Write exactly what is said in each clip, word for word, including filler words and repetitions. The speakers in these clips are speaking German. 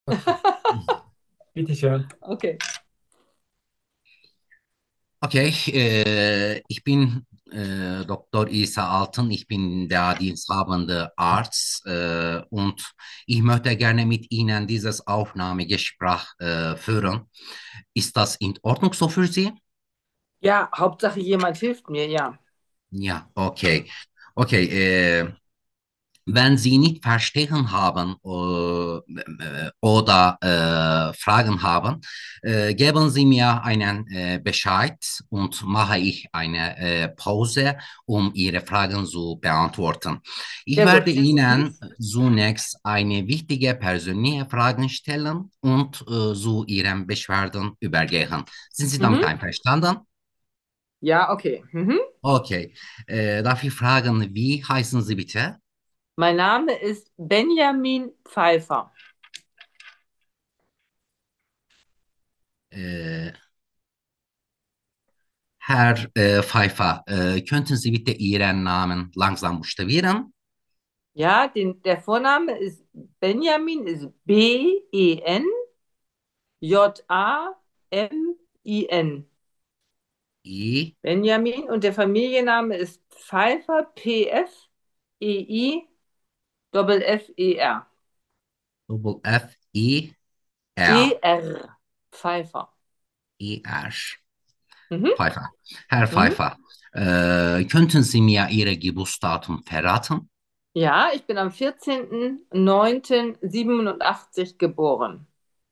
Okay. Bitte schön. Okay. Okay, äh, ich bin äh, Doktor Isa Altın, ich bin der diensthabende Arzt äh, und ich möchte gerne mit Ihnen dieses Aufnahmegespräch äh, führen. Ist das in Ordnung so für Sie? Ja, Hauptsache jemand hilft mir, ja. Ja, okay. Okay, äh, wenn Sie nicht verstehen haben äh, oder äh, Fragen haben, äh, geben Sie mir einen äh, Bescheid und mache ich eine äh, Pause, um Ihre Fragen zu beantworten. Ich Sehr werde gut. Ihnen zunächst eine wichtige persönliche Frage stellen und äh, zu Ihren Beschwerden übergehen. Sind Sie damit Mhm. einverstanden? Ja, okay. Mhm. Okay. Äh, darf ich fragen, wie heißen Sie bitte? Mein Name ist Benjamin Pfeiffer. Äh, Herr äh, Pfeiffer, äh, könnten Sie bitte Ihren Namen langsam buchstabieren? Ja, den, der Vorname ist Benjamin, ist B E N J A M I N. I, Benjamin und der Familienname ist Pfeiffer, P F E I F F E R. Double F, I, R, E R. Pfeiffer. I, R. Mhm. Pfeiffer. Herr Mhm. Pfeiffer, äh, könnten Sie mir Ihre Geburtsdatum verraten? Ja, ich bin am vierzehnten neunten siebenundachtzig geboren.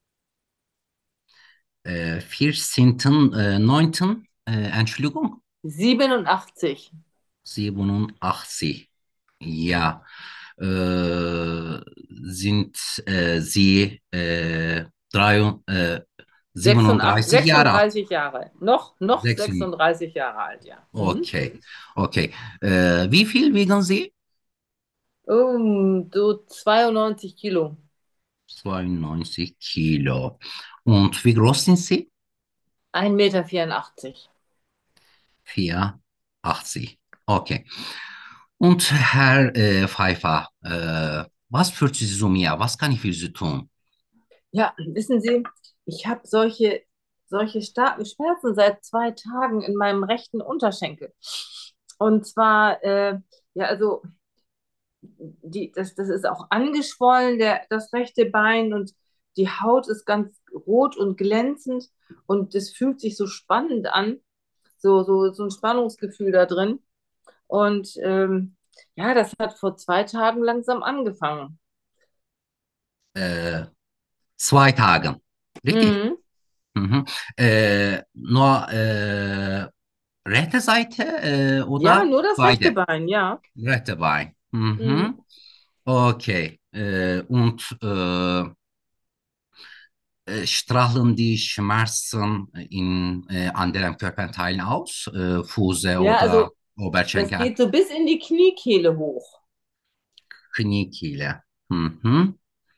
Äh, vierzehnten Äh, neunten Äh, Entschuldigung, siebenundachtzig. siebenundachtzig. Ja, äh, sind äh, Sie äh, drei, äh, sechsundachtzig, siebenunddreißig Jahre alt? sechsunddreißig Jahre. Noch, noch sechsunddreißig. sechsunddreißig Jahre alt, ja. Mhm. Okay, okay. Äh, wie viel wiegen Sie? Um, so zweiundneunzig Kilo. zweiundneunzig Kilo. Und wie groß sind Sie? ein Meter vierundachtzig. vierundachtzig. Okay. Und Herr äh, Pfeiffer, äh, was für Sie zu mir? Was kann ich für Sie tun? Ja, wissen Sie, ich habe solche, solche starken Schmerzen seit zwei Tagen in meinem rechten Unterschenkel. Und zwar, äh, ja, also die, das, das ist auch angeschwollen, der, das rechte Bein und die Haut ist ganz rot und glänzend und es fühlt sich so spannend an, so, so, so ein Spannungsgefühl da drin. Und ähm, ja, das hat vor zwei Tagen langsam angefangen. Äh, zwei Tagen. Richtig? Mhm. Mhm. Äh, nur äh, rechte Seite äh, Ja, oder nur das rechte beide? Bein, ja. Rechte Bein. Mhm. Mhm. Okay. Äh, und äh, äh, strahlen die Schmerzen in äh, anderen Körperteilen aus? Äh, Füße Ja, oder also das Oberschenkel, geht so bis in die Kniekehle hoch. Kniekehle? Mhm.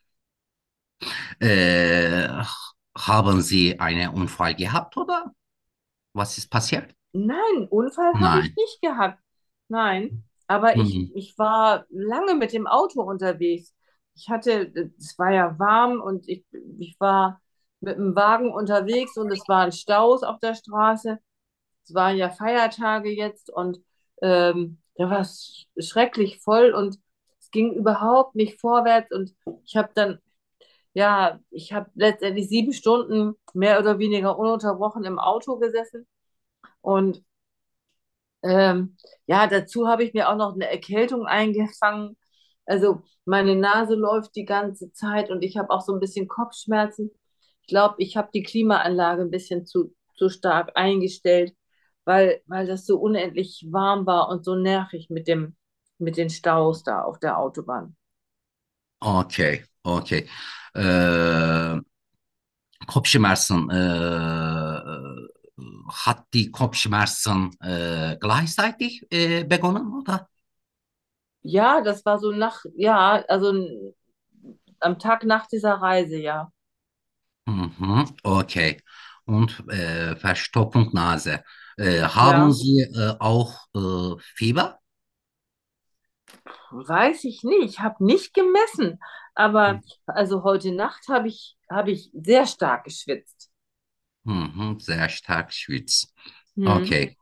Äh, haben Sie einen Unfall gehabt oder was ist passiert? Nein, Unfall habe ich Nein. nicht gehabt. Nein, aber ich, Mhm. ich war lange mit dem Auto unterwegs. Ich hatte, es war ja warm und ich, ich war mit dem Wagen unterwegs und es waren Staus auf der Straße. Es waren ja Feiertage jetzt und ähm, da war es schrecklich voll und es ging überhaupt nicht vorwärts und ich habe dann, ja, ich habe letztendlich sieben Stunden mehr oder weniger ununterbrochen im Auto gesessen und ähm, ja, dazu habe ich mir auch noch eine Erkältung eingefangen. Also meine Nase läuft die ganze Zeit und ich habe auch so ein bisschen Kopfschmerzen. Ich glaube, ich habe die Klimaanlage ein bisschen zu, zu stark eingestellt, weil, weil das so unendlich warm war und so nervig mit dem, mit den Staus da auf der Autobahn. Okay, okay. Äh, Kopfschmerzen. Äh, hat die Kopfschmerzen äh, gleichzeitig äh, begonnen, oder? Ja, das war so nach, ja, also n- am Tag nach dieser Reise, ja. Mhm, okay. Und äh, Verstopfung Nase. Äh, haben Ja. Sie äh, auch äh, Fieber? Weiß ich nicht. Ich habe nicht gemessen. Aber Hm. also heute Nacht habe ich, habe ich sehr stark geschwitzt. Mhm, sehr stark schwitzt. Hm. Okay.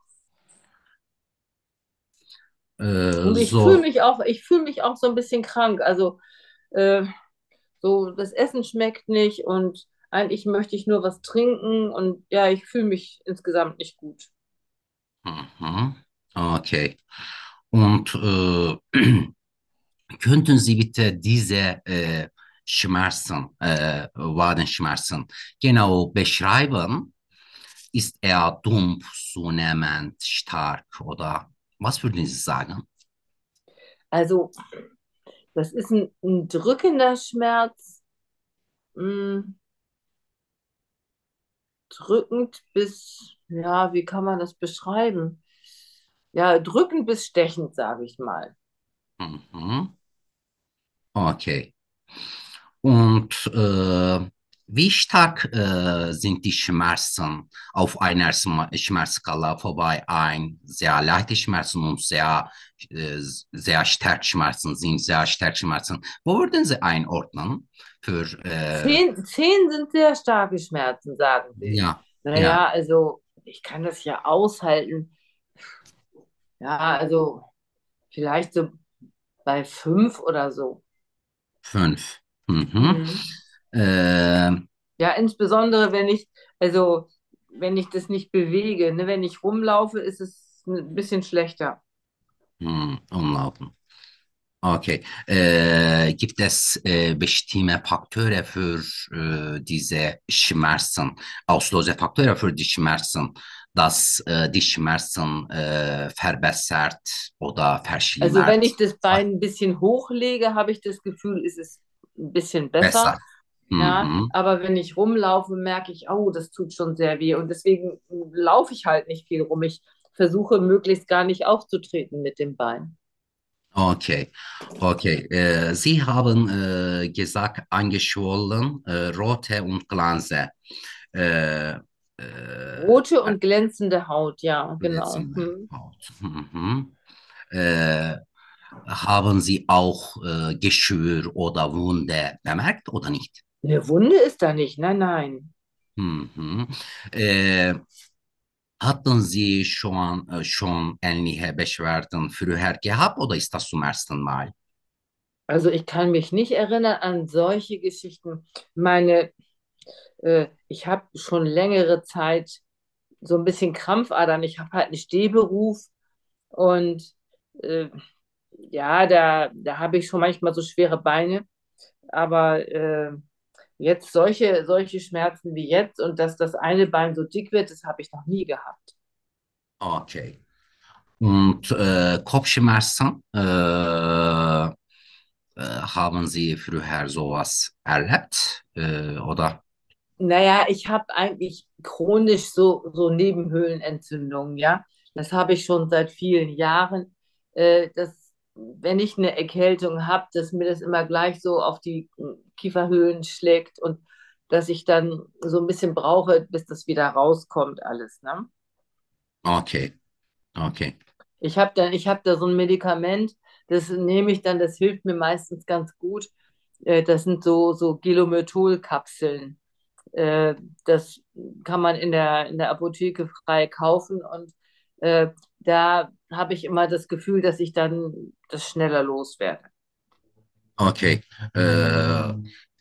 Äh, Und ich fühle so, mich auch, ich fühle mich auch so ein bisschen krank. Also äh, so das Essen schmeckt nicht und eigentlich möchte ich nur was trinken und ja, ich fühle mich insgesamt nicht gut. mhm, okay. Und äh, könnten Sie bitte diese äh, Schmerzen, äh, Wadenschmerzen genau beschreiben? Ist er dumpf, zunehmend, stark oder was würden Sie sagen? Also das ist ein, ein drückender Schmerz, mh, drückend bis, ja, wie kann man das beschreiben? Ja, drückend bis stechend, sage ich mal. Mhm. Okay. Und äh, wie stark äh, sind die Schmerzen auf einer Sma- Schmerzskala vorbei? Ein sehr leichte Schmerzen und sehr, äh, sehr starke Schmerzen sind sehr starke Schmerzen. Wo würden Sie einordnen? Für, äh, Zehn, zehn sind sehr starke Schmerzen, sagen sie. ja, ja, Naja, also ich kann das ja aushalten. Ja, also vielleicht so bei fünf oder so. fünf. Mhm. Mhm. Äh, Ja, insbesondere wenn ich, also wenn ich das nicht bewege, ne, wenn ich rumlaufe, ist es ein bisschen schlechter. hm, umlaufen. Okay. Äh, gibt es äh, bestimmte Faktoren für äh, diese Schmerzen, Auslösefaktoren für die Schmerzen, dass äh, die Schmerzen äh, verbessert oder Also verschlimmert? wenn ich das Bein ein bisschen hochlege, habe ich das Gefühl, ist es ein bisschen besser. Besser. Ja, Mhm. aber wenn ich rumlaufe, merke ich, oh, das tut schon sehr weh. Und deswegen laufe ich halt nicht viel rum. Ich versuche möglichst gar nicht aufzutreten mit dem Bein. Okay, okay. Äh, Sie haben äh, gesagt, angeschwollen, äh, rote und Glanze. Äh, äh, Rote und glänzende Haut, ja, genau. Letzte Hm. Haut. Mhm. Äh, haben Sie auch äh, Geschwür oder Wunde bemerkt oder nicht? Eine Wunde ist da nicht, nein, nein. Mhm. Äh, hatten Sie schon, äh, schon ähnliche Beschwerden früher gehabt oder ist das zum ersten Mal? Also ich kann mich nicht erinnern an solche Geschichten. Meine, äh, ich habe schon längere Zeit so ein bisschen Krampfadern. Ich habe halt einen Stehberuf und äh, ja, da, da habe ich schon manchmal so schwere Beine. Aber äh, jetzt solche, solche Schmerzen wie jetzt und dass das eine Bein so dick wird, das habe ich noch nie gehabt. Okay. Und äh, Kopfschmerzen, äh, äh, haben Sie früher sowas erlebt? Äh, oder? Naja, ich habe eigentlich chronisch so, so Nebenhöhlenentzündungen, ja. Das habe ich schon seit vielen Jahren. Äh, dass, wenn ich eine Erkältung habe, dass mir das immer gleich so auf die Kieferhöhlen schlägt und dass ich dann so ein bisschen brauche, bis das wieder rauskommt, alles, ne? Okay, okay. Ich habe da, ich hab da so ein Medikament, das nehme ich dann, das hilft mir meistens ganz gut. Äh, das sind so, so Gilomethol-Kapseln. Äh, das kann man in der, in der Apotheke frei kaufen und äh, da habe ich immer das Gefühl, dass ich dann das schneller loswerde. Okay. Äh,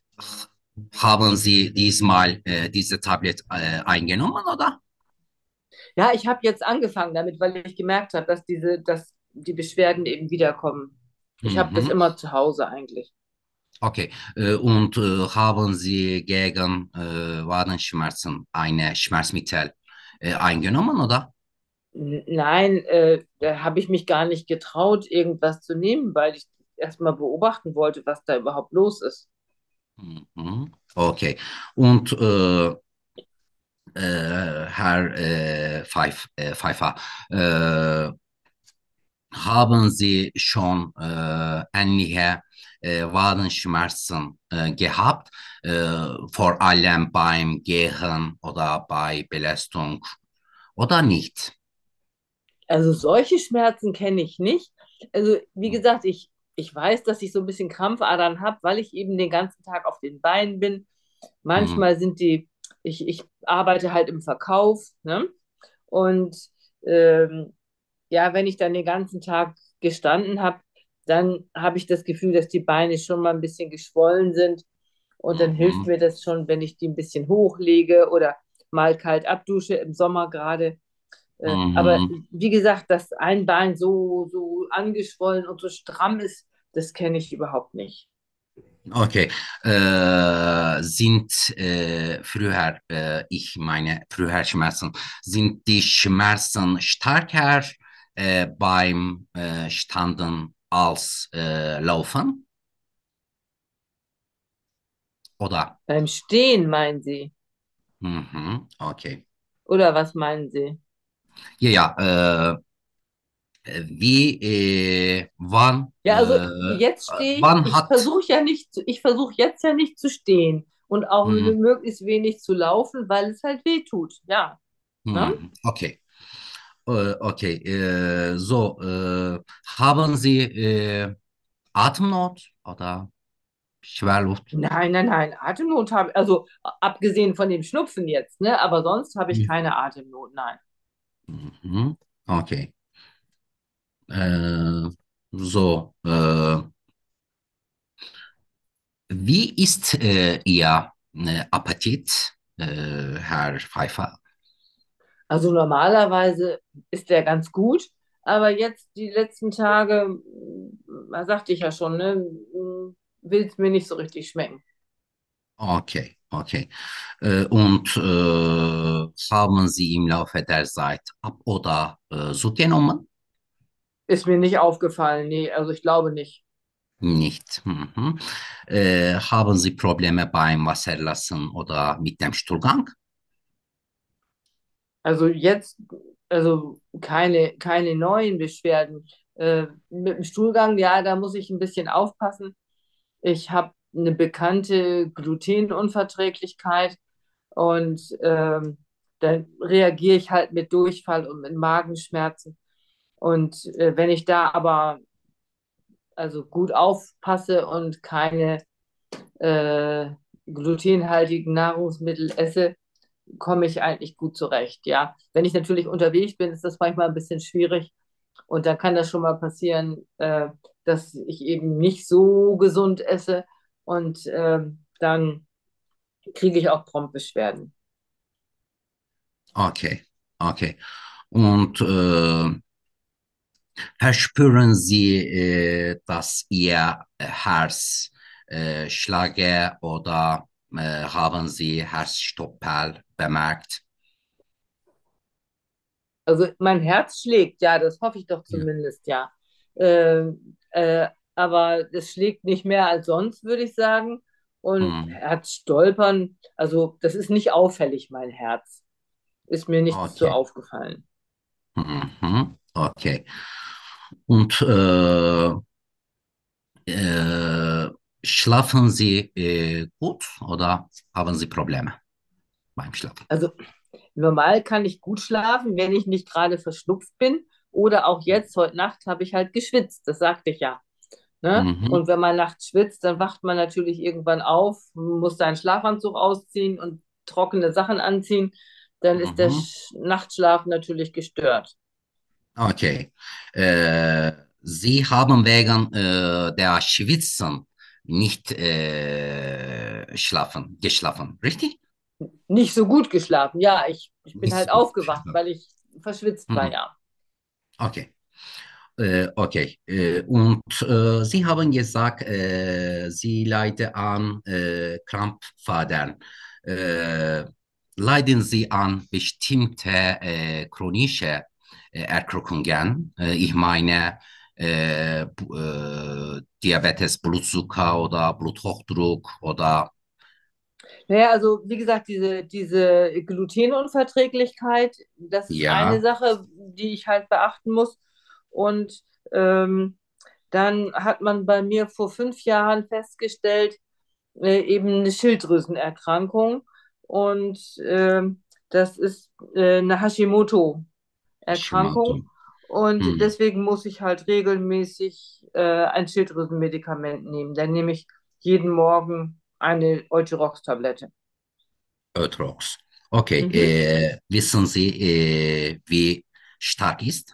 haben Sie diesmal äh, diese Tablet äh, eingenommen, oder? Ja, ich habe jetzt angefangen damit, weil ich gemerkt habe, dass diese, dass die Beschwerden eben wiederkommen. Ich habe das Mhm. immer zu Hause eigentlich. Okay. Äh, und äh, haben Sie gegen äh, Wadenschmerzen eine Schmerzmittel äh, eingenommen, oder? N- Nein, äh, da habe ich mich gar nicht getraut, irgendwas zu nehmen, weil ich erstmal beobachten wollte, was da überhaupt los ist. Mhm. Okay. Und äh, äh, Herr äh, Pfeif, äh, Pfeiffer, äh, haben Sie schon äh, ähnliche äh, Wadenschmerzen äh, gehabt, äh, vor allem beim Gehen oder bei Belastung oder nicht? Also solche Schmerzen kenne ich nicht, Also, wie gesagt, ich, ich weiß, dass ich so ein bisschen Krampfadern habe, weil ich eben den ganzen Tag auf den Beinen bin. Mhm. Manchmal sind die, ich, ich arbeite halt im Verkauf, ne? Und ähm, ja, wenn ich dann den ganzen Tag gestanden habe, dann habe ich das Gefühl, dass die Beine schon mal ein bisschen geschwollen sind. Und dann hilft Mhm. mir das schon, wenn ich die ein bisschen hochlege oder mal kalt abdusche im Sommer gerade. Äh, aber Mhm. wie gesagt, dass ein Bein so, so angeschwollen und so stramm ist, das kenne ich überhaupt nicht. Okay. Äh, sind äh, früher, äh, ich meine früher Schmerzen, sind die Schmerzen stärker äh, beim äh, Standen als äh, Laufen? Oder? Beim Stehen meinen Sie? Mhm. Okay. Oder was meinen Sie? Ja, ja. Äh, wie, äh, wann, Ja, also äh, jetzt stehe ich, wann ich hat, versuche ja nicht, zu- ich versuche jetzt ja nicht zu stehen und auch hm, möglichst wenig zu laufen, weil es halt weh tut. Ja, ne? hm, okay. Äh, okay, äh, so, äh, haben Sie äh, Atemnot oder Schwerluft? Nein, nein, nein, Atemnot habe also abgesehen von dem Schnupfen jetzt, ne? Aber sonst habe ich keine Atemnot, nein. Mhm. Okay. Äh, so, äh, wie ist äh, Ihr äh, Appetit, äh, Herr Pfeiffer? Also normalerweise ist der ganz gut, aber jetzt die letzten Tage, da sagte ich ja schon, ne, will es mir nicht so richtig schmecken. Okay, okay. Äh, und äh, haben Sie im Laufe der Zeit ab oder äh, zugenommen? Ist mir nicht aufgefallen, nee, also ich glaube nicht. Nicht. Mhm. Äh, haben Sie Probleme beim Wasserlassen oder mit dem Stuhlgang? Also jetzt, also keine, keine neuen Beschwerden. Äh, mit dem Stuhlgang, ja, da muss ich ein bisschen aufpassen. Ich habe eine bekannte Glutenunverträglichkeit und ähm, da reagiere ich halt mit Durchfall und mit Magenschmerzen. Und äh, wenn ich da aber also gut aufpasse und keine äh, glutenhaltigen Nahrungsmittel esse, komme ich eigentlich gut zurecht, ja. Wenn ich natürlich unterwegs bin, ist das manchmal ein bisschen schwierig und dann kann das schon mal passieren, äh, dass ich eben nicht so gesund esse und äh, dann kriege ich auch prompt Beschwerden. Okay, okay. Und äh, verspüren Sie, äh, dass Ihr Herz äh, schlage oder äh, haben Sie Herzstoppel bemerkt? Also mein Herz schlägt, ja, das hoffe ich doch Ja. zumindest, ja. Ähm, äh, aber es schlägt nicht mehr als sonst, würde ich sagen. Und Hm. Herzstolpern, also das ist nicht auffällig, mein Herz. Ist mir nichts zu Okay. aufgefallen. Mhm. Okay. Und äh, äh, schlafen Sie äh, gut oder haben Sie Probleme beim Schlafen? Also normal kann ich gut schlafen, wenn ich nicht gerade verschnupft bin. Oder auch jetzt, heute Nacht, habe ich halt geschwitzt. Das sagte ich ja. Ne? Mhm. Und wenn man nachts schwitzt, dann wacht man natürlich irgendwann auf, muss seinen Schlafanzug ausziehen und trockene Sachen anziehen. Dann ist der Mhm. Sch Nachtschlaf natürlich gestört. Okay. Äh, Sie haben wegen äh, der Schwitzen nicht äh, schlafen, geschlafen, richtig? Nicht so gut geschlafen. Ja, ich, ich bin Nicht halt so gut aufgewacht, geschlafen. weil ich verschwitzt war, Mhm. ja. Okay. Äh, okay. Äh, und äh, Sie haben gesagt, äh, Sie leiden an äh, Krampfadern. Äh, leiden Sie an bestimmte äh, chronische äh, Erkrankungen? Äh, ich meine, äh, bu- äh, Diabetes, Blutzucker oder Bluthochdruck oder Naja, also wie gesagt, diese, diese Glutenunverträglichkeit, das ist eine ja, Sache, die ich halt beachten muss. Und ähm, dann hat man bei mir vor fünf Jahren festgestellt, äh, eben eine Schilddrüsenerkrankung. Und ähm, das ist äh, eine Hashimoto-Erkrankung. Hashimoto. Und Hm. deswegen muss ich halt regelmäßig äh, ein Schilddrüsenmedikament nehmen. Dann nehme ich jeden Morgen eine Euthyrox-Tablette. Ötrox. Okay, Mhm. äh, wissen Sie, äh, wie stark ist?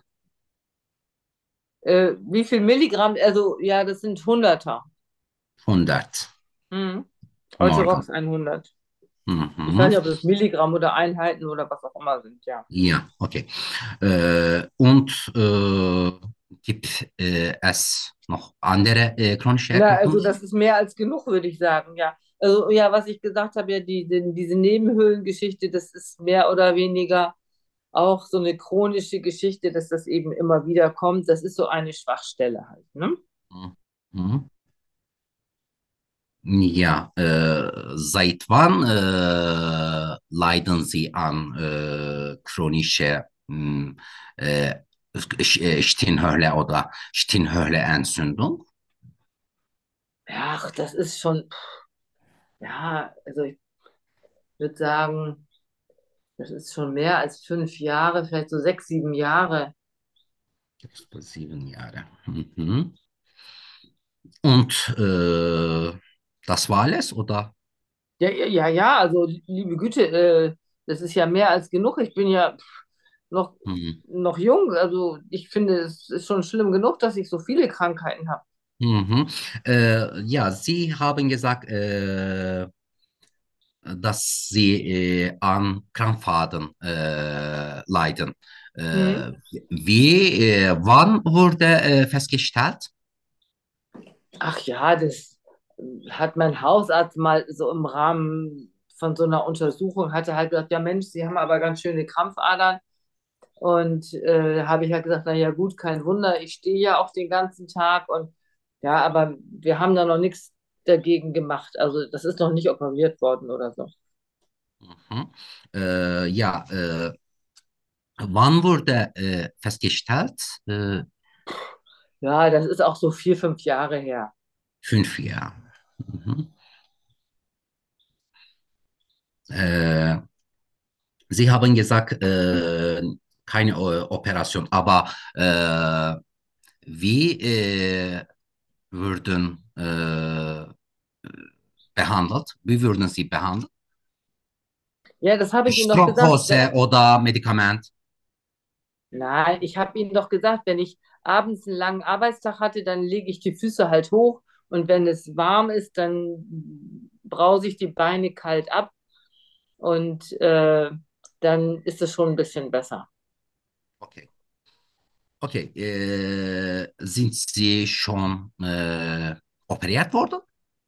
Äh, wie viel Milligramm? Also, ja, das sind Hunderter. hundert Mhm. morgen. Euthyrox hundert. Ich weiß Mhm. nicht, ob das Milligramm oder Einheiten oder was auch immer sind, ja. Ja, okay. Äh, und äh, gibt äh, es noch andere äh, chronische Na, also das Erkrankungen? ist mehr als genug, würde ich sagen, ja. Also ja, was ich gesagt habe, ja, die, die, diese Nebenhöhlengeschichte, das ist mehr oder weniger auch so eine chronische Geschichte, dass das eben immer wieder kommt. Das ist so eine Schwachstelle halt, ne? Mhm. Ja, äh, seit wann äh, leiden Sie an äh, chronischer mh, äh, Sch- äh, Stirnhöhle oder Stirnhöhleentzündung? Ach, das ist schon, ja, also ich würde sagen, das ist schon mehr als fünf Jahre, vielleicht so sechs, sieben Jahre. Sechs bis sieben Jahre. Mhm. Und äh, das war alles, oder? Ja, ja, ja, ja, also liebe Güte, äh, das ist ja mehr als genug. Ich bin ja pff, noch, Mhm. noch jung. Also ich finde, es ist schon schlimm genug, dass ich so viele Krankheiten habe. Mhm. Äh, ja, Sie haben gesagt, äh, dass Sie äh, an Krampfaden äh, leiden. Hm? Äh, wie, äh, wann wurde äh, festgestellt? Ach ja, das hat mein Hausarzt mal so im Rahmen von so einer Untersuchung, hatte halt gesagt, ja Mensch, Sie haben aber ganz schöne Krampfadern. Und äh, da habe ich halt gesagt, na ja gut, kein Wunder, ich stehe ja auch den ganzen Tag und ja, aber wir haben da noch nichts dagegen gemacht. Also das ist noch nicht operiert worden oder so. Mhm. Äh, ja, äh, wann wurde äh, festgestellt? Äh, Ja, das ist auch so vier, fünf Jahre her. fünf Jahre. Mhm. Äh, Sie haben gesagt, äh, keine äh, Operation, aber äh, wie äh, würden äh, behandelt? Wie würden Sie behandelt? Ja, das habe ich Ihnen doch gesagt. Strumpfhose oder Medikament? Nein, ich habe Ihnen doch gesagt, wenn ich abends einen langen Arbeitstag hatte, dann lege ich die Füße halt hoch und wenn es warm ist, dann brause ich die Beine kalt ab und äh, dann ist es schon ein bisschen besser. Okay. Okay. Äh, sind Sie schon äh, operiert worden?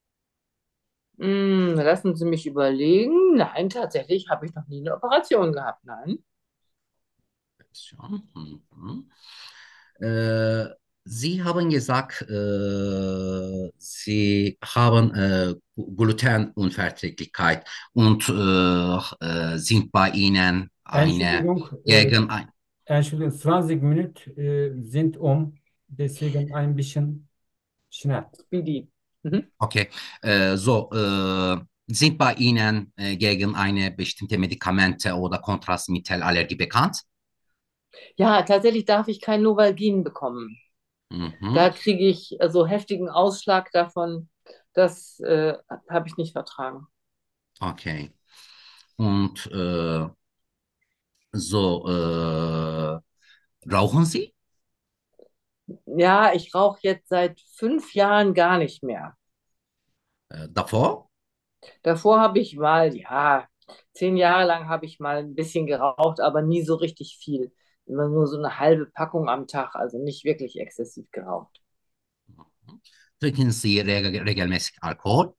Hm, lassen Sie mich überlegen. Nein, tatsächlich habe ich noch nie eine Operation gehabt. Nein. Schon. Mhm. Äh, Sie haben gesagt, äh, Sie haben äh, Glutenunverträglichkeit und äh, äh, sind bei Ihnen eine Entschuldigung, äh, gegen ein. Entschuldigung, zwanzig Minuten äh, sind um, deswegen ein bisschen schnell. Speedy. Mhm. Okay, äh, so äh, sind bei Ihnen äh, gegen eine bestimmte Medikamente oder Kontrastmittelallergie bekannt? Ja, tatsächlich darf ich kein Novalgin bekommen. Mhm. Da kriege ich äh, so heftigen Ausschlag davon. Das äh, habe ich nicht vertragen. Okay. Und äh, so äh, rauchen Sie? Ja, ich rauche jetzt seit fünf Jahren gar nicht mehr. Äh, davor? Davor habe ich mal, ja, zehn Jahre lang habe ich mal ein bisschen geraucht, aber nie so richtig viel. Immer nur so eine halbe Packung am Tag, also nicht wirklich exzessiv geraucht. Trinken Sie regel regelmäßig Alkohol?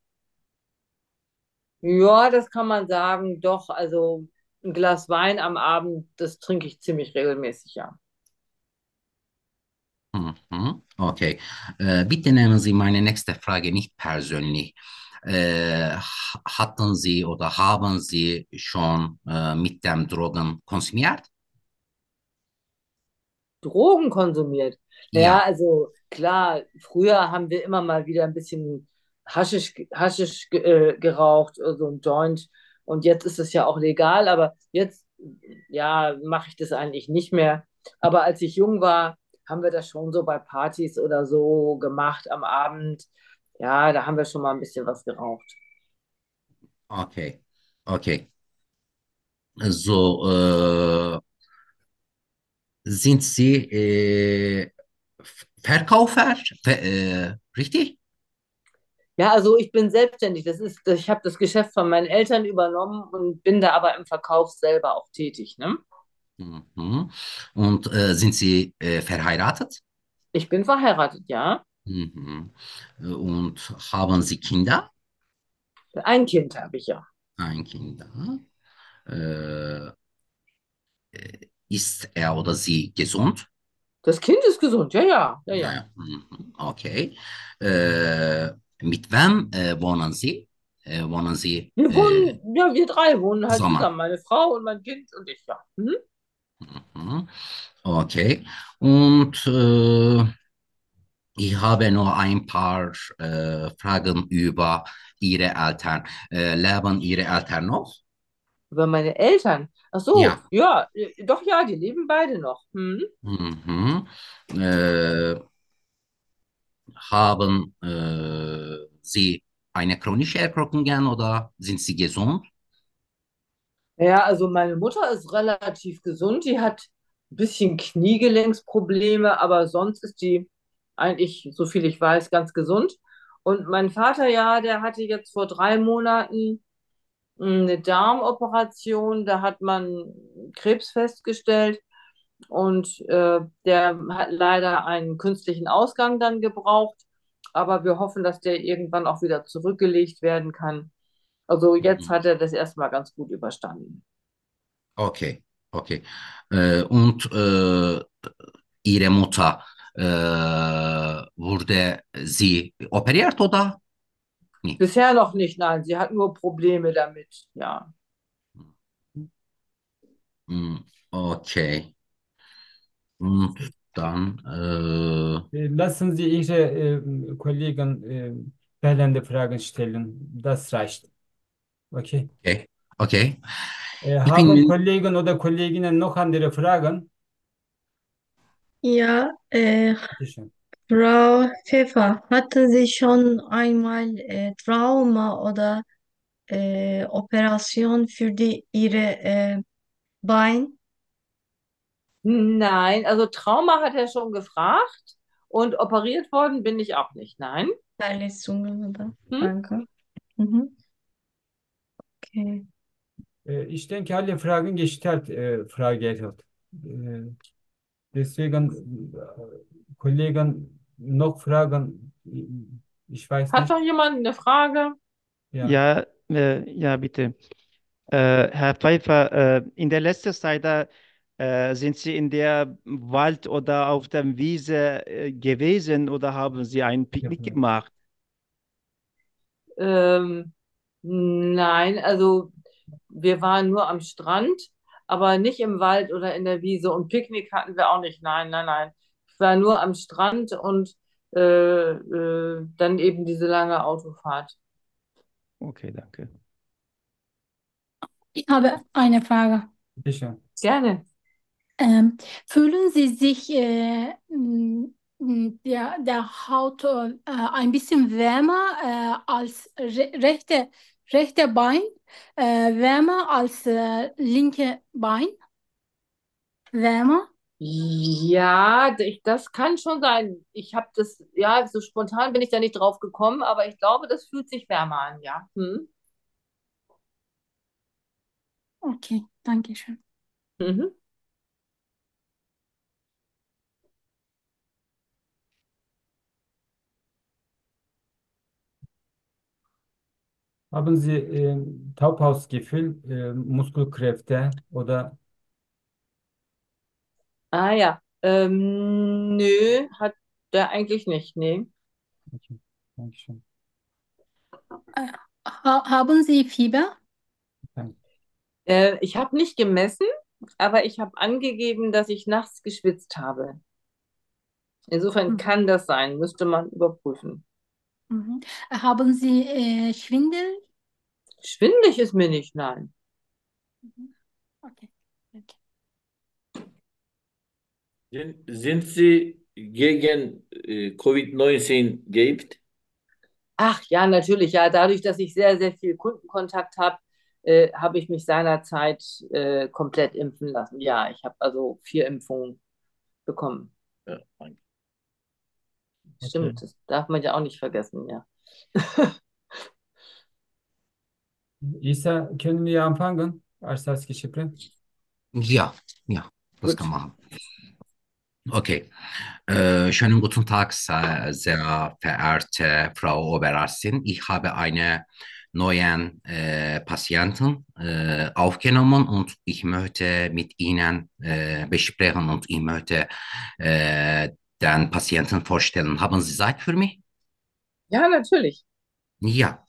Ja, das kann man sagen, doch. Also ein Glas Wein am Abend, das trinke ich ziemlich regelmäßig, ja. Mhm. Okay. Äh, bitte nehmen Sie meine nächste Frage nicht persönlich. Äh, ha- hatten Sie oder haben Sie schon äh, mit dem Drogen konsumiert? Drogen konsumiert. Naja, Ja. also klar, früher haben wir immer mal wieder ein bisschen Haschisch, Haschisch äh, geraucht, so also ein Joint. Und jetzt ist es ja auch legal, aber jetzt, ja, mache ich das eigentlich nicht mehr. Aber als ich jung war, haben wir das schon so bei Partys oder so gemacht am Abend. Ja, da haben wir schon mal ein bisschen was geraucht. Okay, okay. So, äh, sind Sie äh, Verkäufer? Ver äh, richtig? Ja, also ich bin selbstständig. Das ist, ich habe das Geschäft von meinen Eltern übernommen und bin da aber im Verkauf selber auch tätig, ne? Mhm. Und äh, sind Sie äh, verheiratet? Ich bin verheiratet, ja. Mhm. Und haben Sie Kinder? Ein Kind habe ich ja. Ein Kind. Äh, ist er oder sie gesund? Das Kind ist gesund, ja, ja, ja, Ja, ja. ja. Mhm. Okay. Äh, mit wem äh, wohnen Sie? Äh, wohnen Sie Wir äh, wohnen, ja, wir drei wohnen halt zusammen? zusammen. Meine Frau und mein Kind und ich, ja. Mhm. Mhm. Okay. Und äh, ich habe nur ein paar äh, Fragen über Ihre Eltern. Äh, leben Ihre Eltern noch? Über meine Eltern. Ach so, Ja. ja, äh, doch, ja, die leben beide noch. Mhm. Mhm. Äh, haben äh, Sie eine chronische Erkrankung oder sind Sie gesund? Ja, also meine Mutter ist relativ gesund. Die hat ein bisschen Kniegelenksprobleme, aber sonst ist die eigentlich, so viel ich weiß, ganz gesund. Und mein Vater, ja, der hatte jetzt vor drei Monaten mh, eine Darmoperation. Da hat man Krebs festgestellt und äh, der hat leider einen künstlichen Ausgang dann gebraucht. Aber wir hoffen, dass der irgendwann auch wieder zurückgelegt werden kann. Also jetzt Mhm. hat er das erstmal ganz gut überstanden. Okay, okay. Äh, und äh, Ihre Mutter, äh, wurde sie operiert oder nicht? Bisher noch nicht, nein. Sie hat nur Probleme damit, ja. Mm, okay. Und dann, äh, Äh, Lassen Sie Ihre äh, Kollegen äh, fehlende Fragen stellen. Das reicht. Okay. okay, okay. Äh, Ich bin, haben Kollegen oder Kolleginnen noch andere Fragen? Ja, äh, Bitte schön. Frau Pfeffer, hatten Sie schon einmal äh, Trauma oder äh, Operation für die, Ihre äh, Bein? Nein, also Trauma hat er schon gefragt und operiert worden bin ich auch nicht, nein. Verletzungen oder? Hm? Danke. Mhm. Okay. Äh, ich denke, alle Fragen gestellt, äh, Frau Gerhardt. Äh, deswegen, äh, Kollegen, noch Fragen? Ich weiß Hat nicht. noch jemand eine Frage? Ja, Ja, äh, ja, bitte. Äh, Herr Pfeiffer, äh, in der letzten Zeit da, äh, sind Sie in der Wald oder auf der Wiese äh, gewesen oder haben Sie ein Picknick ja. gemacht? Ähm, nein, also wir waren nur am Strand, aber nicht im Wald oder in der Wiese und Picknick hatten wir auch nicht. Nein, nein, nein. Ich war nur am Strand und äh, äh, dann eben diese lange Autofahrt. Okay, danke. Ich habe eine Frage. Bitte schön. Gerne. Ähm, fühlen Sie sich äh, m- m- der, der Haut äh, ein bisschen wärmer äh, als re rechte, rechte Bein, äh, wärmer als äh, linke Bein? Wärmer? Ja, ich, das kann schon sein. Ich habe das, ja, so spontan bin ich da nicht drauf gekommen, aber ich glaube, das fühlt sich wärmer an, ja. Hm? Okay, danke schön. Mhm. Haben Sie äh, Taubhausgefühl, äh, Muskelkräfte oder Ah ja. Ähm, nö, hat der eigentlich nicht, nee. okay, Dankeschön. Äh, ha haben Sie Fieber? Danke. Äh, ich habe nicht gemessen, aber ich habe angegeben, dass ich nachts geschwitzt habe. Insofern Mhm. kann das sein, müsste man überprüfen. Mhm. Haben Sie äh, Schwindel? Schwindelig ist mir nicht, nein. Mhm. Okay, danke. Sind, sind Sie gegen äh, Covid neunzehn geimpft? Ach ja, natürlich, ja. Dadurch, dass ich sehr, sehr viel Kundenkontakt habe, äh, habe ich mich seinerzeit äh, komplett impfen lassen. Ja, ich habe also vier Impfungen bekommen. Ja, danke. Okay. Stimmt, das darf man ja auch nicht vergessen, ja. İsa, können wir anfangen als Geschichte? Ja, ja, das Gut. kann man. Okay. Äh, schönen guten Tag, sehr, sehr verehrte Frau Oberärztin. Ich habe einen neuen äh, Patienten äh, aufgenommen und ich möchte mit Ihnen äh, besprechen und ich möchte äh, den Patienten vorstellen. Haben Sie Zeit für mich? Ja, natürlich. Ja.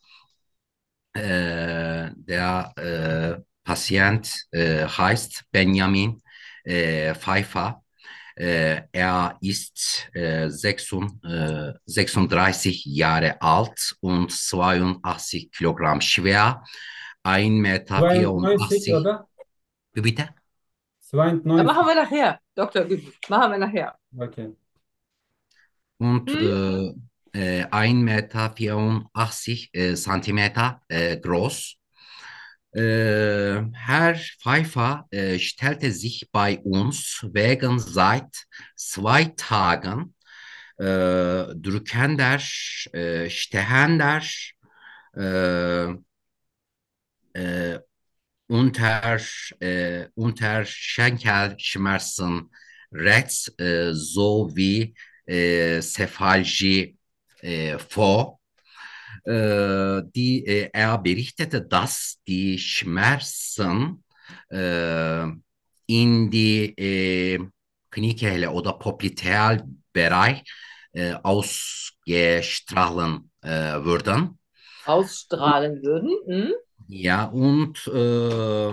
Äh, der äh, Patient äh, heißt Benjamin äh, Pfeiffer. Äh, er ist äh, sechsund, äh, sechsunddreißig Jahre alt und zweiundachtzig Kilogramm schwer, ein Meter zweiundneunzig vierundachtzig. oder? Wie bitte? Ja, machen zweiundneunzig. wir nachher, Doktor Güven. Machen wir nachher. Okay. Und Hm? äh, äh, ein Meter vierundachtzig äh, Zentimeter äh, groß. Äh, Herr Pfeiffer äh, stellte sich bei uns wegen seit zwei Tagen äh, drückender, äh, stehender, äh, äh, unter, äh, Unterschenkelschmerzen rechts äh, sowie äh, Cephalgie äh, vor. Äh, die, äh, er berichtete, dass die Schmerzen äh, in die äh, Kniekehle oder Poplitealbereich äh, ausgestrahlen äh, würden. Ausstrahlen würden. Hm? Ja, und äh,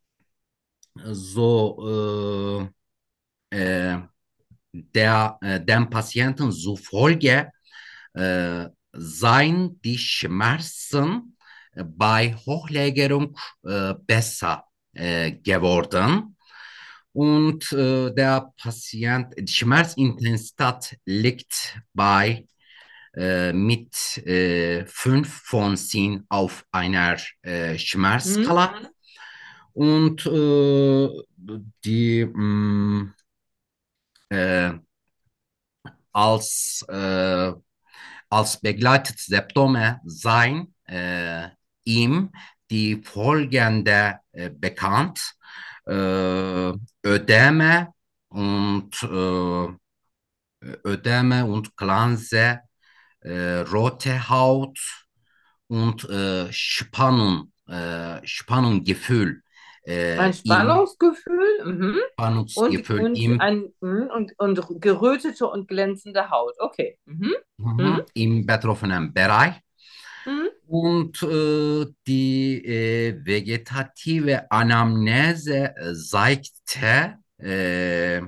so äh, äh, der, äh, dem Patienten zufolge äh, seien die Schmerzen äh, bei Hochlegerung äh, besser äh, geworden. Und äh, der Patient, die Schmerzintensität liegt bei äh, mit äh, fünf von zehn auf einer äh, Hm? Schmerzskala. Und äh, die mh, äh, als, äh, als begleitete Symptome seien äh, ihm die folgende äh, bekannt: äh, Ödeme und äh, Ödeme und Glanze, äh, rote Haut und äh, Spannung, äh, Spannungsgefühl äh, Ein im Spannungsgefühl. Mhm. Und, Spannungsgefühl und, im, ein, hm, und, und gerötete und glänzende Haut. Okay. Mhm. Mhm. mhm, im betroffenen Bereich. Mhm. Und äh, die äh, vegetative Anamnese äh, zeigte äh,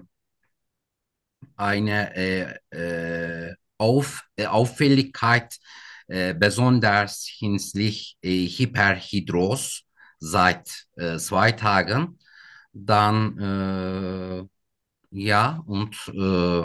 eine äh, äh, Auf, äh, Auffälligkeit, äh, besonders hinsichtlich äh, Hyperhidros seit äh, zwei Tagen. Dann, äh, ja, und äh,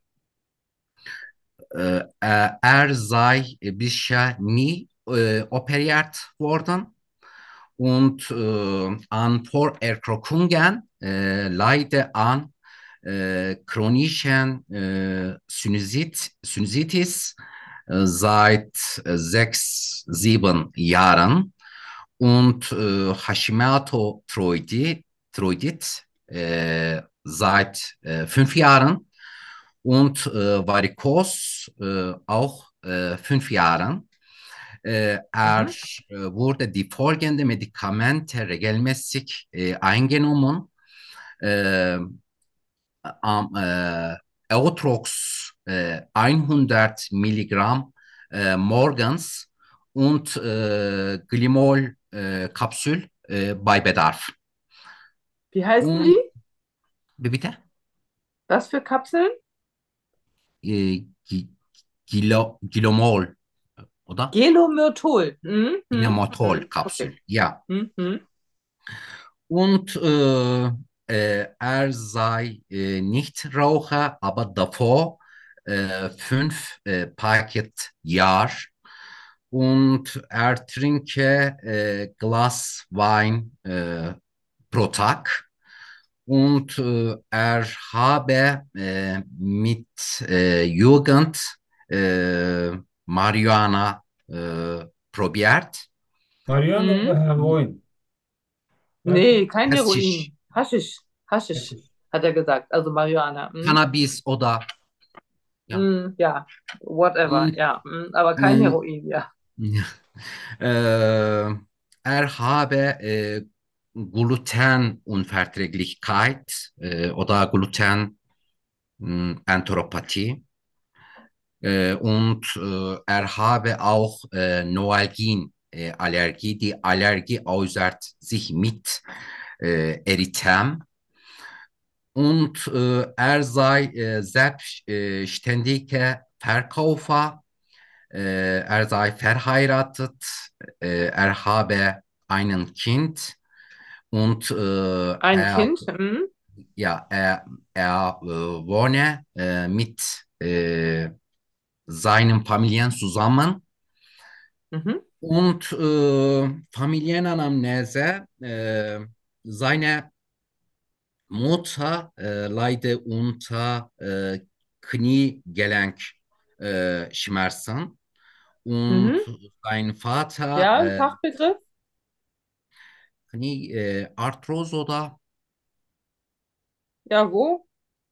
äh, er sei bisher nie äh, operiert worden. Und äh, an Vorerkrankungen äh, leide an äh, chronischen äh, Sinüsit, Sinüsitis äh, seit äh, sechs, sieben Jahren und äh, Hashimoto-Thyreoid äh, seit äh, fünf Jahren und äh, Varikos äh, auch äh, fünf Jahren. Äh, er Mhm. äh, wurde die folgenden Medikamente regelmäßig äh, eingenommen. Äh, am, äh, Eutrox äh, hundert Milligramm äh, morgens und äh, Glimol-Kapsel äh, bei Bedarf. Wie heißen Und die? wie bitte? Was für Kapseln? Äh, Gi- Gilo, Gilomol, oder? Gelomyrtol. Mhm. Mhm. Mhm. Okay. Gilomotol-Kapsel, ja. Mhm. Und äh, äh, er sei äh, nicht Raucher, aber davor äh, fünf äh, Paket Jahr und er trinke äh, Glas Wein äh, pro Tag. Und äh, er habe äh, mit äh, Jugend äh, Marihuana äh, probiert. Marihuana Mhm. oder Heroin? Was? Nee, kein Haschisch, Heroin. Haschisch. Haschisch, Haschisch. hat er gesagt. Also Marihuana. Mhm. Cannabis oder ja. Mhm, ja, whatever. Und, Ja, mhm. Aber kein und Heroin, ja. ja, äh, er habe äh, Glutenunverträglichkeit äh, oder Glutenenteropathie. Äh, und äh, er habe auch äh, Noalgin, äh, Allergie. Die Allergie äußert sich mit äh, Erythem. Und äh, er sei äh, selbstständiger Verkäufer, äh, er sei verheiratet, äh, er habe ein Kind und äh, Ein er, Kind? Mhm. ja, er, er äh, wohne äh, mit äh, seinen Familien zusammen. Mhm. Und äh, Familienanamnese, äh, seine Mutter äh, leidet unter äh, Kniegelenkschmerzen äh, Schmerzen. Und Mhm. sein Vater Ja, ein äh, Fachbegriff? Knie, äh, Arthrose oder Ja, wo?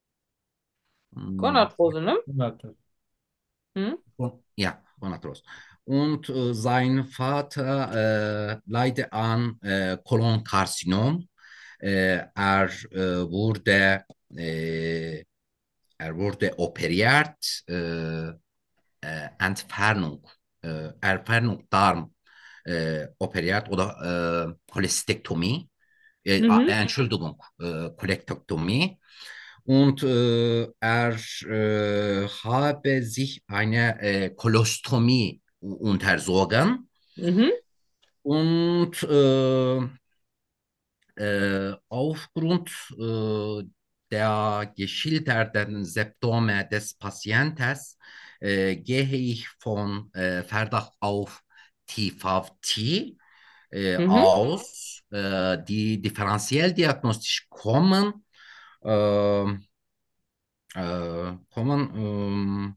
mh, Gonarthrose, ne? Warte. Mhm. ja, von Arthrose. Und äh, sein Vater äh, leidet an äh, Kolonkarzinom. Äh, er äh, wurde äh, er wurde operiert, äh, äh, Entfernung, äh, Entfernung Darm äh, operiert oder äh, Cholestektomie, äh, äh, Mhm. Entschuldigung, äh, Kolektektomie. Und äh, er äh, habe sich eine äh, Kolostomie unterzogen. Mhm. Und äh, äh, aufgrund äh, der geschilderten Symptome des Patienten äh, gehe ich von äh, Verdacht auf T V T äh, Mhm. aus. Äh, die differenziell diagnostisch kommen, äh, äh, kommen ähm,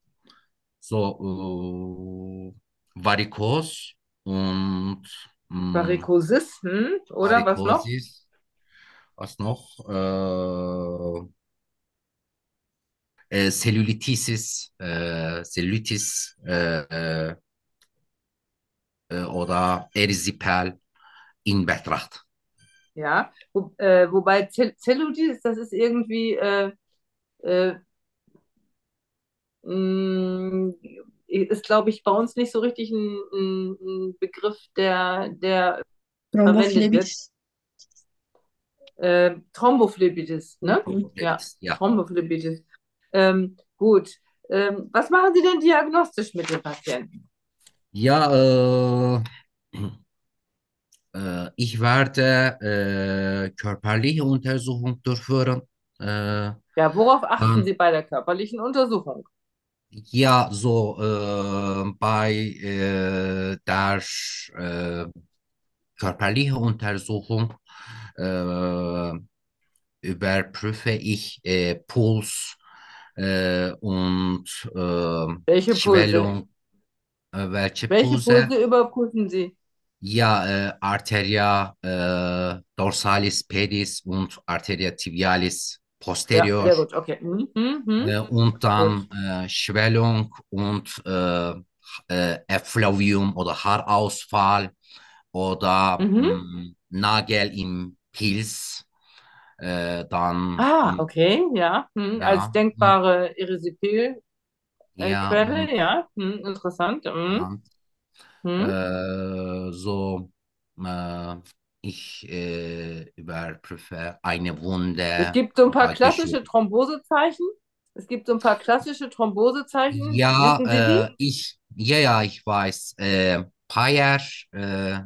so äh, Varikos und mh, Varikosis, hm? Oder was noch? Varikosis. Was noch? Äh, äh, Cellulitis, äh, Cellulitis äh, äh, oder Erysipelas in Betracht. Ja. Wo, äh, wobei Zell Zellulitis, das ist irgendwie, äh, äh, mh, ist, glaube ich, bei uns nicht so richtig ein, ein, ein Begriff, der, der verwendet wird. Thrombophlebitis. Äh, Thrombophlebitis, ne? Ja, Ja, Thrombophlebitis. Ähm, gut. Ähm, was machen Sie denn diagnostisch mit den Patienten? ja äh, äh, ich werde äh, körperliche Untersuchung durchführen. Äh, Ja, worauf achten dann, Sie bei der körperlichen Untersuchung? ja, so äh, bei äh, der äh, körperlichen Untersuchung äh, überprüfe ich äh, Puls äh, und äh, Welche Pulse? Schwellung, äh, welche Welche Pulse? Pulse überprüfen Sie? Ja, äh, Arteria äh, dorsalis pedis und Arteria tibialis Ja, posterior sehr gut, okay. Mhm, mhm, mhm. äh, und Gut. dann äh, Schwellung und äh, äh, Effluvium oder Haarausfall oder Mhm. mh, Nagel im Pilz. Äh, dann, Ah, mh, okay, ja. Mhm. Als ja, und, denkbare Erysipeul-Quelle, ja, und ja. Mhm. Interessant. Mhm. ja, Mhm. äh, so, äh, ich äh, überprüfe eine Es Wunde gibt so ein paar oder klassische Geschwür. Thrombosezeichen. Es gibt so ein paar klassische Thrombosezeichen. Ja, Wissen Sie die? äh, ich, ja, ja, ich weiß. Äh, Payer, äh,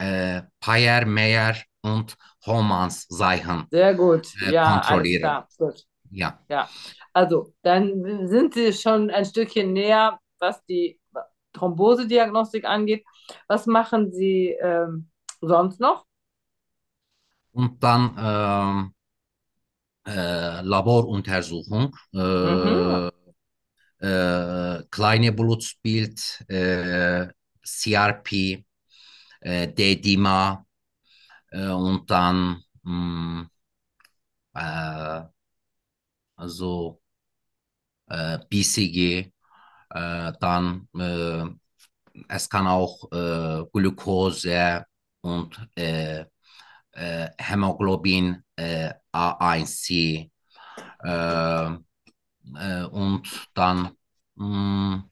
äh, Payer, Meyer und Homans Zeichen Sehr gut. äh, Ja, alles kontrollieren. klar. Gut. Ja. Ja. Also, dann sind Sie schon ein Stückchen näher, was die Thrombosediagnostik angeht. Was machen Sie ähm, sonst noch? Und dann ähm, äh, Laboruntersuchung, Mhm. äh, äh, kleine Blutbild, äh, C R P, äh, D-Dimer äh, und dann mh, äh, also äh, B C G, äh, dann äh, es kann auch äh, Glucose und äh, äh, Hämoglobin äh, A eins C äh, äh, und dann mh,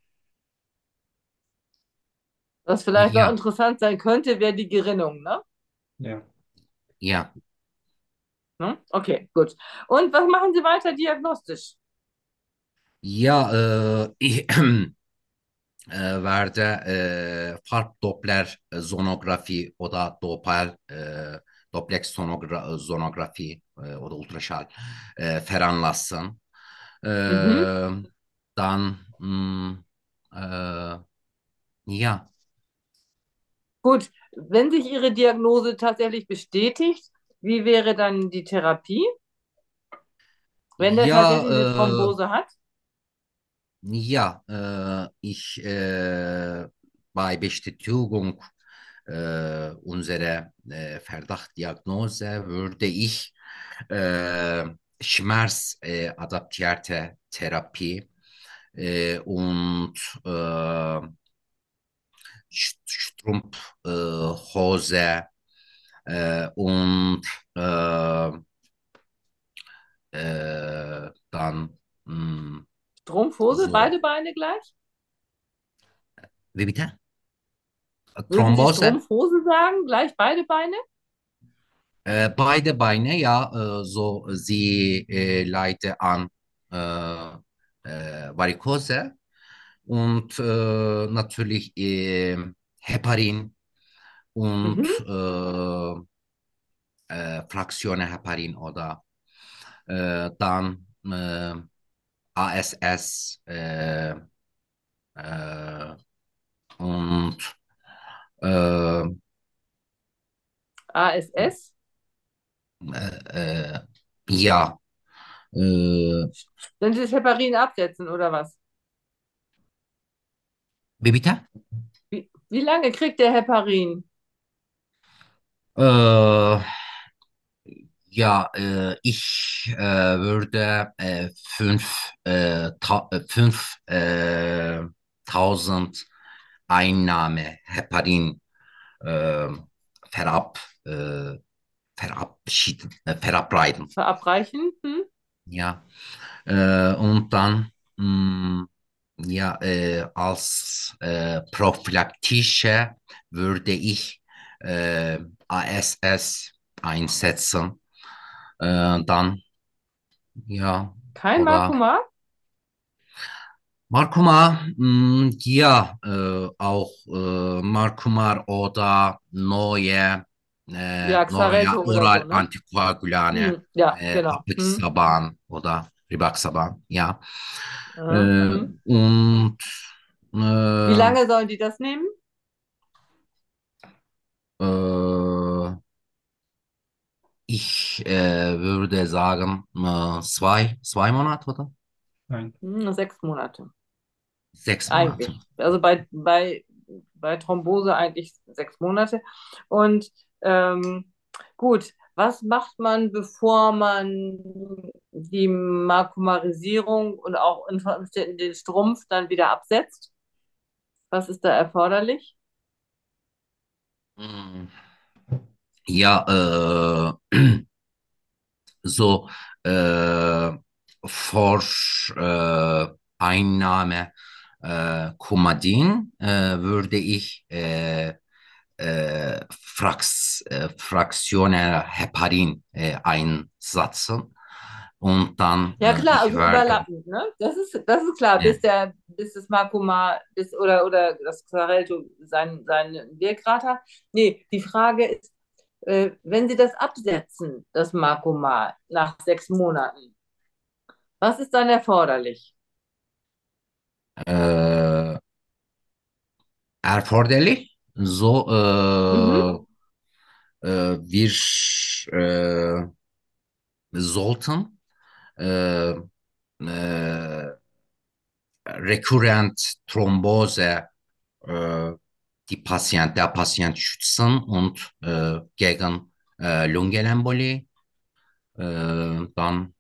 Was vielleicht noch ja, interessant sein könnte, wäre die Gerinnung, ne? Ja. ja, Ne? Okay, gut. Und was machen Sie weiter diagnostisch? ja, äh, ich äh, werde äh, Farbdoppler-Sonographie oder Doppel, äh, Doplex-Sonographie äh, oder Ultraschall äh, veranlassen. Mhm. Äh, dann, mh, äh, ja, Gut, wenn sich Ihre Diagnose tatsächlich bestätigt, wie wäre dann die Therapie, wenn der ja, tatsächlich eine äh, Thrombose hat? ja, äh, ich äh, bei Bestätigung äh, unserer äh, Verdachtdiagnose würde ich äh, schmerzadaptierte Therapie äh, und äh, Strumpfhose äh, und äh, äh, dann mh, Strumpfhose, so, beide Beine gleich? wie bitte? Würden Sie Thrombose? Strumpfhose sagen, gleich beide Beine? Äh, beide Beine, ja, äh, so sie äh, leiden an äh, äh, Varikose und äh, natürlich äh, Heparin und Mhm. äh, äh, Fraktionen Heparin oder äh, dann äh, A S S äh, äh, und äh, A S S? äh, äh, ja, äh, Wenn Sie das Heparin absetzen oder was? wie bitte? Wie, wie lange kriegt der Heparin? Äh, Ja, äh, ich äh, würde äh, fünf, äh, ta äh, fünf äh, tausend Einnahme Heparin äh, verab, äh, verabschieden, äh, verabreichen. Verabreichen? Hm? Ja, äh, und dann mh, ja, äh, als äh, prophylaktische würde ich äh, A S S einsetzen. Äh, dann ja, Kein oder Vakuumat? Markumar, mh, ja, äh, auch äh, Markumar oder neue, äh, Ja, neue Xarelto oder so, ne? Oral-Anticoagulane, Hm. Ja, äh, genau. Hm. Apixaban oder Rivaxaban, ja. Ja, Äh, hm. und Wie äh, lange sollen die das nehmen? äh, ich äh, würde sagen, äh, zwei, zwei Monate oder Nein. Hm, sechs Monate. sechs Monate. Eigentlich. Also bei, bei, bei Thrombose eigentlich sechs Monate. Und ähm, gut, was macht man, bevor man die Markumarisierung und auch unter Umständen den Strumpf dann wieder absetzt? Was ist da erforderlich? Mm, Ja, äh, so äh, Forsch äh, Einnahme äh, Coumadin äh, würde ich äh, äh, Frax, äh, Fraktionen Heparin äh, einsetzen. und dann Ja äh, klar, ich also werde, überlappend, ne? Das ist, das ist klar, ja, bis der, bis das Makoma, bis, oder, oder das Xarelto seinen, seinen Wirkgrad hat. Nee, die Frage ist, äh, wenn Sie das absetzen, das Makoma, nach sechs Monaten, was ist dann erforderlich? äh, erforderlich. So, Mhm. äh, äh, wir äh, sollten äh, äh, Recurrent Thrombose äh, die Patient, der Patient schützen und äh, gegen äh, Lungenembolie. Äh, dann,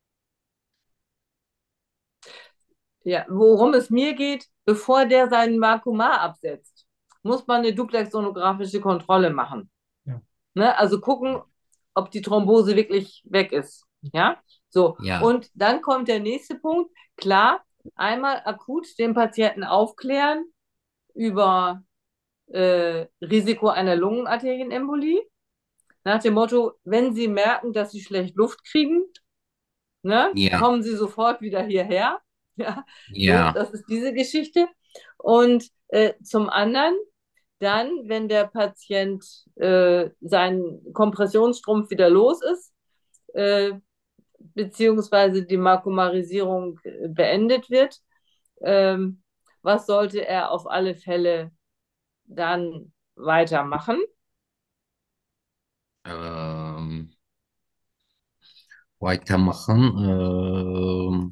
Ja, worum es mir geht, bevor der seinen Makoma absetzt, muss man eine duplex-sonografische Kontrolle machen. Ja. Ne? Also gucken, ob die Thrombose wirklich weg ist. Ja, so. ja, Und dann kommt der nächste Punkt. Klar, einmal akut den Patienten aufklären über äh, Risiko einer Lungenarterienembolie. Nach dem Motto, wenn Sie merken, dass Sie schlecht Luft kriegen, ne, ja, kommen Sie sofort wieder hierher. Ja, so, ja, das ist diese Geschichte. Und äh, zum anderen, dann, wenn der Patient äh, sein Kompressionsstrumpf wieder los ist, äh, beziehungsweise die Markomarisierung äh, beendet wird, ähm, was sollte er auf alle Fälle dann weitermachen? ähm, weitermachen.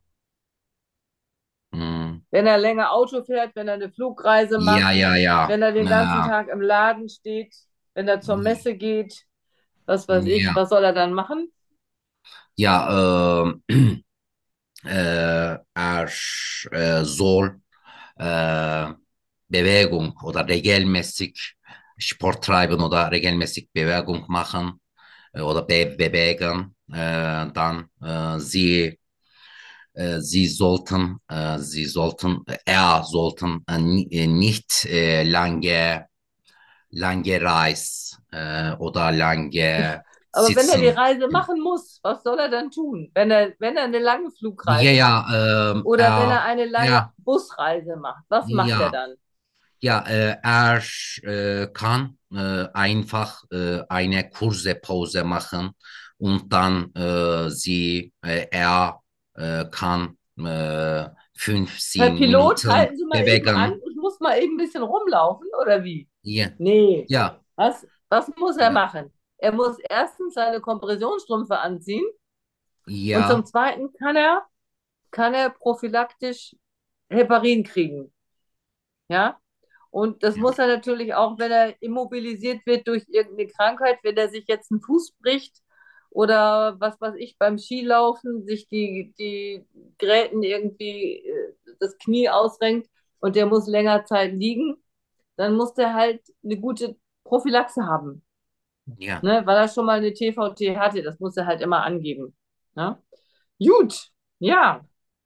Ähm, mh, Wenn er länger Auto fährt, wenn er eine Flugreise ja, macht, ja, ja, wenn er den ganzen äh, Tag im Laden steht, wenn er zur Messe geht, was weiß ich, ja, was soll er dann machen? ja, äh, äh, er äh, soll äh, Bewegung oder regelmäßig Sport treiben oder regelmäßig Bewegung machen äh, oder be bewegen, äh, dann äh, sie, äh, sie sollten, äh, sie sollten, er sollten äh, ni- äh, nicht äh, lange, lange Reis äh, oder lange Aber wenn er die sitzen. Reise machen muss, was soll er dann tun? Wenn er, wenn er eine lange Ja, Flugreise macht ja, ähm, oder wenn er er, eine lange ja, Busreise macht, was macht er ja. dann? Ja, äh, er äh, kann äh, einfach äh, eine kurze Pause machen und dann äh, sie, äh, er äh, kann äh, Herr fünfzehn Pilot, Minuten halten Sie mal eben an, bewegen. ich muss mal eben ein bisschen rumlaufen, oder wie? Ja, Nee. ja, Was, was muss er ja, machen? Er muss erstens seine Kompressionsstrümpfe anziehen und zum ja, Zweiten kann er, kann er prophylaktisch Heparin kriegen. Ja? Und das ja, muss er natürlich auch, wenn er immobilisiert wird durch irgendeine Krankheit, wenn er sich jetzt einen Fuß bricht oder was weiß ich, beim Skilaufen sich die, die Gräten irgendwie äh, das Knie ausrenkt und der muss länger Zeit liegen, dann muss der halt eine gute Prophylaxe haben, ja. ne? Weil er schon mal eine T V T hatte. Das muss er halt immer angeben. Ne? Gut, ja,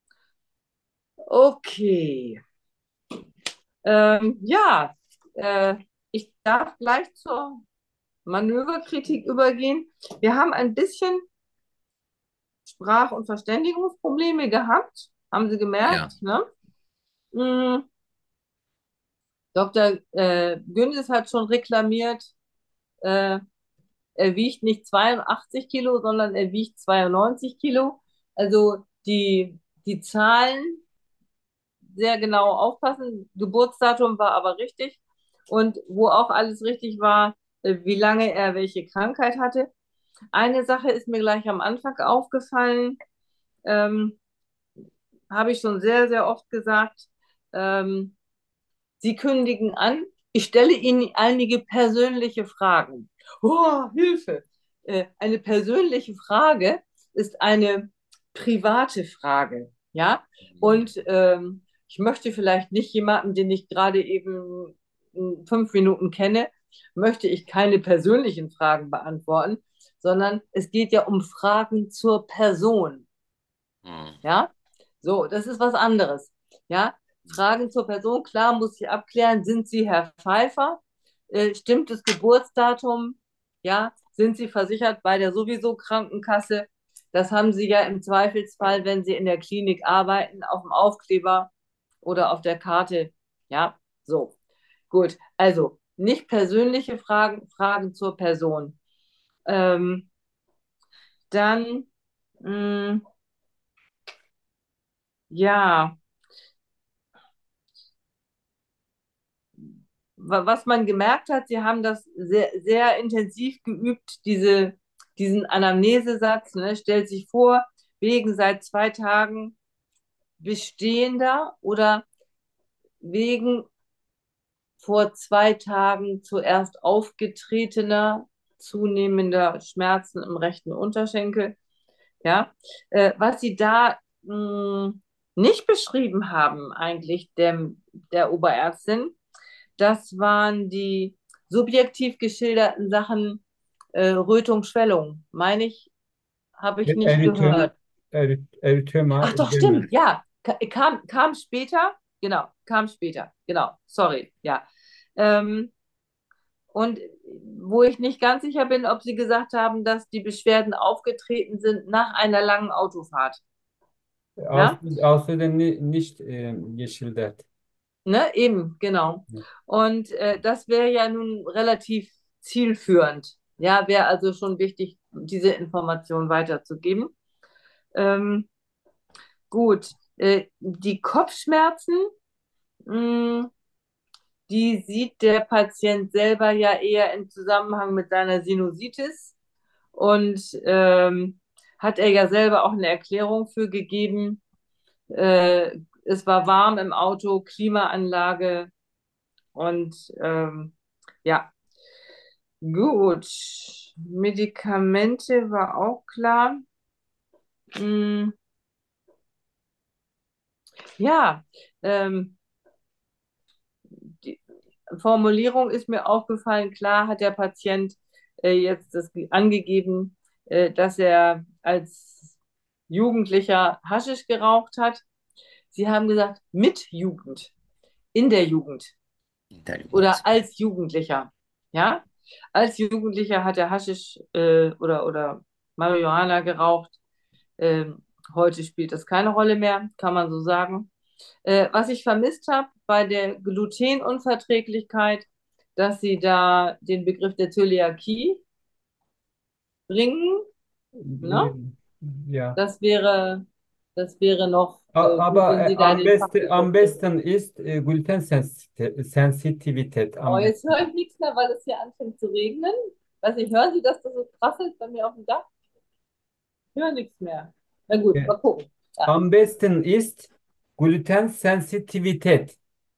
okay. Ähm, ja, äh, ich darf gleich zur Manöverkritik übergehen. Wir haben ein bisschen Sprach- und Verständigungsprobleme gehabt, haben Sie Ja. gemerkt, ne? Mm, Doktor Äh, Gündes hat schon reklamiert, äh, er wiegt nicht zweiundachtzig Kilo, sondern er wiegt zweiundneunzig Kilo. Also die, die Zahlen sehr genau aufpassen. Geburtsdatum war aber richtig. Und wo auch alles richtig war, äh, wie lange er welche Krankheit hatte. Eine Sache ist mir gleich am Anfang aufgefallen, ähm, habe ich schon sehr, sehr oft gesagt. Ähm, Sie kündigen an, ich stelle Ihnen einige persönliche Fragen. Oh, Hilfe! Äh, eine persönliche Frage ist eine private Frage, ja? Und ähm, ich möchte vielleicht nicht jemanden, den ich gerade eben in fünf Minuten kenne, möchte ich keine persönlichen Fragen beantworten, sondern es geht ja um Fragen zur Person, Hm. ja? So, das ist was anderes, ja? Fragen zur Person, klar, muss ich abklären, sind Sie Herr Pfeiffer? Äh, stimmt das Geburtsdatum? Ja, sind Sie versichert bei der sowieso Krankenkasse? Das haben Sie ja im Zweifelsfall, wenn Sie in der Klinik arbeiten, auf dem Aufkleber oder auf der Karte. Ja, so. Gut. Also nicht persönliche Fragen, Fragen zur Person. Ähm, dann, mh, ja, wa- was man gemerkt hat, Sie haben das sehr, sehr intensiv geübt, diese, diesen Anamnesesatz, ne? Stellt sich vor, wegen seit zwei Tagen bestehender oder wegen vor zwei Tagen zuerst aufgetretener, zunehmender Schmerzen im rechten Unterschenkel. Ja, äh, was Sie da mh, nicht beschrieben haben, eigentlich dem, der Oberärztin, das waren die subjektiv geschilderten Sachen äh, Rötung, Schwellung. Meine ich, habe ich nicht Erythema, gehört. Eryth- Erythema, Ach doch, Ödem. stimmt, ja. Ka- Kam, kam später, genau, kam später, genau, sorry, ja. Ähm, und wo ich nicht ganz sicher bin, ob Sie gesagt haben, dass die Beschwerden aufgetreten sind nach einer langen Autofahrt. Aus, Ja, außerdem ni- nicht äh, geschildert. ne, eben, genau. Ja. Und äh, das wäre ja nun relativ zielführend. Ja, wäre also schon wichtig, diese Information weiterzugeben. Ähm, gut, äh, die Kopfschmerzen, mh, die sieht der Patient selber ja eher im Zusammenhang mit seiner Sinusitis und ähm, hat er ja selber auch eine Erklärung für gegeben. Äh, es war warm im Auto, Klimaanlage und ähm, ja, gut. Medikamente war auch klar. Mm, ja, ähm, die Formulierung ist mir aufgefallen. Klar hat der Patient äh, jetzt das angegeben, äh, dass er als Jugendlicher Haschisch geraucht hat. Sie haben gesagt, mit Jugend, in der Jugend oder als Jugendlicher. Ja, als Jugendlicher hat er Haschisch äh, oder, oder Marihuana geraucht. Ähm, heute spielt das keine Rolle mehr, kann man so sagen. Äh, was ich vermisst habe bei der Glutenunverträglichkeit, dass sie da den Begriff der Zöliakie bringen. Ne? Äh, Ja. Das wäre, das wäre noch A- äh, gut, Aber wenn äh, Sie da am den besten, Fachbegriff am bringen. besten ist äh, Glutensensitivität. Oh, Am jetzt besten. höre ich nichts mehr, weil es hier anfängt zu regnen. Weiß nicht, hören Sie, dass das so prasselt bei mir auf dem Dach? Ich höre nichts mehr. Na gut, Ja. mal gucken. Ja. Am besten ist Glutensensitivität.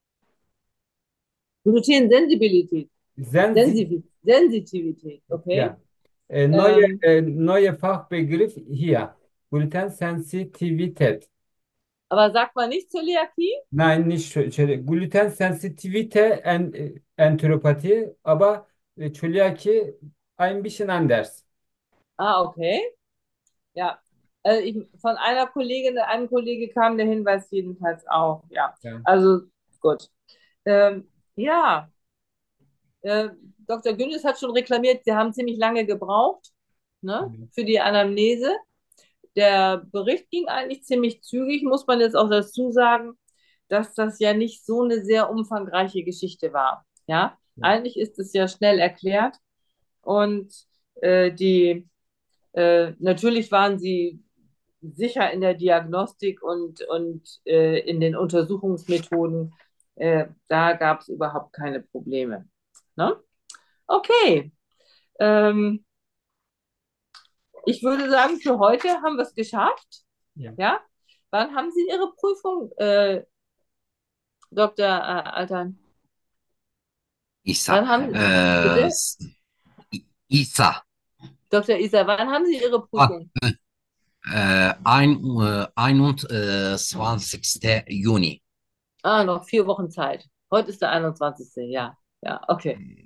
Glutensensibilität. Sensi Sensitiv Sensitivität, okay. ja. Äh, neue, Ähm, äh, neue Fachbegriff hier. Glutensensitivität. aber sagt man nicht Zöliakie? Nein, nicht şö- şöyle. Glutensensitivite en, e, Enteropathie, aber äh, Zöliakie ein bisschen anders. Ah, okay. Ja. Also ich, von einer Kollegin, einem Kollege kam der Hinweis jedenfalls auch. Ja. Ja. Also gut. Ähm, ja, äh, Doktor Gündes hat schon reklamiert, Sie haben ziemlich lange gebraucht, ne, für die Anamnese. Der Bericht ging eigentlich ziemlich zügig, muss man jetzt auch dazu sagen, dass das ja nicht so eine sehr umfangreiche Geschichte war. Ja, Ja. eigentlich ist es ja schnell erklärt und äh, die äh, natürlich waren sie sicher in der Diagnostik und, und äh, in den Untersuchungsmethoden. Äh, da gab es überhaupt keine Probleme. Ne? Okay. Ähm, ich würde sagen, für heute haben wir es geschafft. Ja. Ja? Wann haben Sie Ihre Prüfung, äh, Doktor äh, Altern? İsa. Wann haben Ee, bitte? s- İsa. Doktor Isa, wann haben Sie Ihre Ah, Prüfung? äh, ein, äh, einundzwanzigsten Juni. Ah, noch vier Wochen Zeit. Heute ist der einundzwanzigste. Ja, ja, okay.